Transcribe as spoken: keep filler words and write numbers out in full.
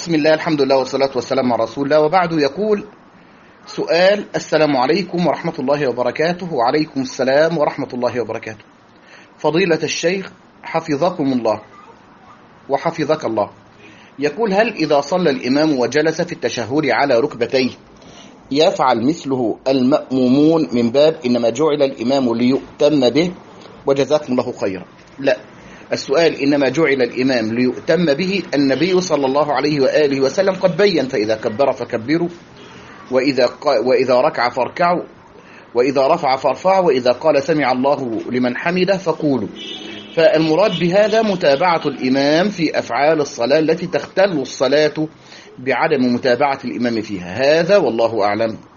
بسم الله، الحمد لله والصلاة والسلام على رسول الله، وبعد. يقول سؤال: السلام عليكم ورحمة الله وبركاته. وعليكم السلام ورحمة الله وبركاته. فضيلة الشيخ حفظكم الله وحفظك الله، يقول: هل إذا صلى الإمام وجلس في التشهد على ركبتيه يفعل مثله المأمومون من باب إنما جعل الإمام ليؤتم به؟ وجزاكم الله خيرا. لا، السؤال إنما جعل الإمام ليؤتم به. النبي صلى الله عليه وآله وسلم قد بين: فإذا كبر فكبروا، وإذا, وإذا ركع فاركعوا، وإذا رفع فارفعوا، وإذا قال سمع الله لمن حمده فقولوا. فالمراد بهذا متابعة الإمام في أفعال الصلاة التي تختل الصلاة بعدم متابعة الإمام فيها. هذا والله أعلم.